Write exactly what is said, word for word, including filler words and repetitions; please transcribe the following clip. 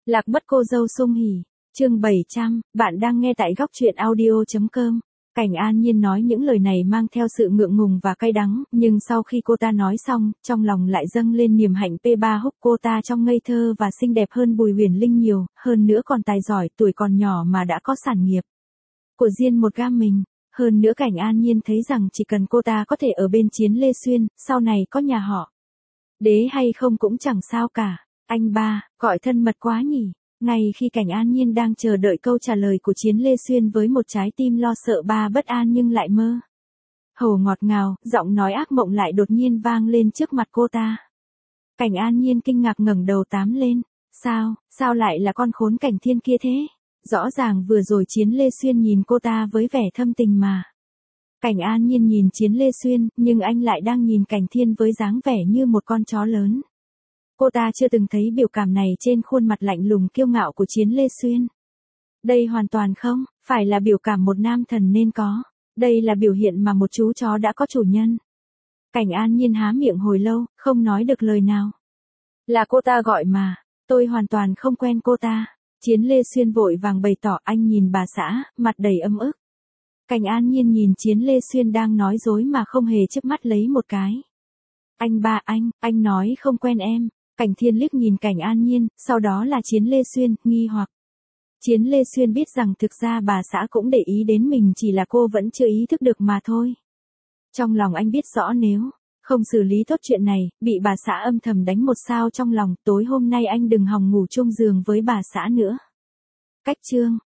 Lạc mất cô dâu sung hỉ. Chương bảy trăm, bạn đang nghe tại góc truyện audio.com. Cảnh An Nhiên nói những lời này mang theo sự ngượng ngùng và cay đắng, nhưng sau khi cô ta nói xong, trong lòng lại dâng lên niềm hạnh pê ba húc. Cô ta trông ngây thơ và xinh đẹp hơn Bùi Huyền Linh nhiều, hơn nữa còn tài giỏi, tuổi còn nhỏ mà đã có sản nghiệp của riêng một gam mình. Hơn nữa Cảnh An Nhiên thấy rằng chỉ cần cô ta có thể ở bên Chiến Lê Xuyên, sau này có nhà họ Đế hay không cũng chẳng sao cả. Anh ba, gọi thân mật quá nhỉ. Ngay khi Cảnh An Nhiên đang chờ đợi câu trả lời của Chiến Lê Xuyên với một trái tim lo sợ ba bất an nhưng lại mơ hồ ngọt ngào, giọng nói ác mộng lại đột nhiên vang lên trước mặt cô ta. Cảnh An Nhiên kinh ngạc ngẩng đầu tám lên. Sao, sao lại là con khốn Cảnh Thiên kia thế? Rõ ràng vừa rồi Chiến Lê Xuyên nhìn cô ta với vẻ thâm tình mà. Cảnh An Nhiên nhìn Chiến Lê Xuyên, nhưng anh lại đang nhìn Cảnh Thiên với dáng vẻ như một con chó lớn. Cô ta chưa từng thấy biểu cảm này trên khuôn mặt lạnh lùng kiêu ngạo của Chiến Lê Xuyên. Đây hoàn toàn không phải là biểu cảm một nam thần nên có. Đây là biểu hiện mà một chú chó đã có chủ nhân. Cảnh An Nhiên há miệng hồi lâu, không nói được lời nào. Là cô ta gọi mà, tôi hoàn toàn không quen cô ta. Chiến Lê Xuyên vội vàng bày tỏ anh nhìn bà xã, mặt đầy âm ức. Cảnh An Nhiên nhìn Chiến Lê Xuyên đang nói dối mà không hề chớp mắt lấy một cái. Anh ba anh, anh nói không quen em. Cảnh Thiên liếc nhìn Cảnh An Nhiên, sau đó là Chiến Lê Xuyên, nghi hoặc. Chiến Lê Xuyên biết rằng thực ra bà xã cũng để ý đến mình, chỉ là cô vẫn chưa ý thức được mà thôi. Trong lòng anh biết rõ nếu không xử lý tốt chuyện này, bị bà xã âm thầm đánh một sao trong lòng, tối hôm nay anh đừng hòng ngủ chung giường với bà xã nữa. Cách chương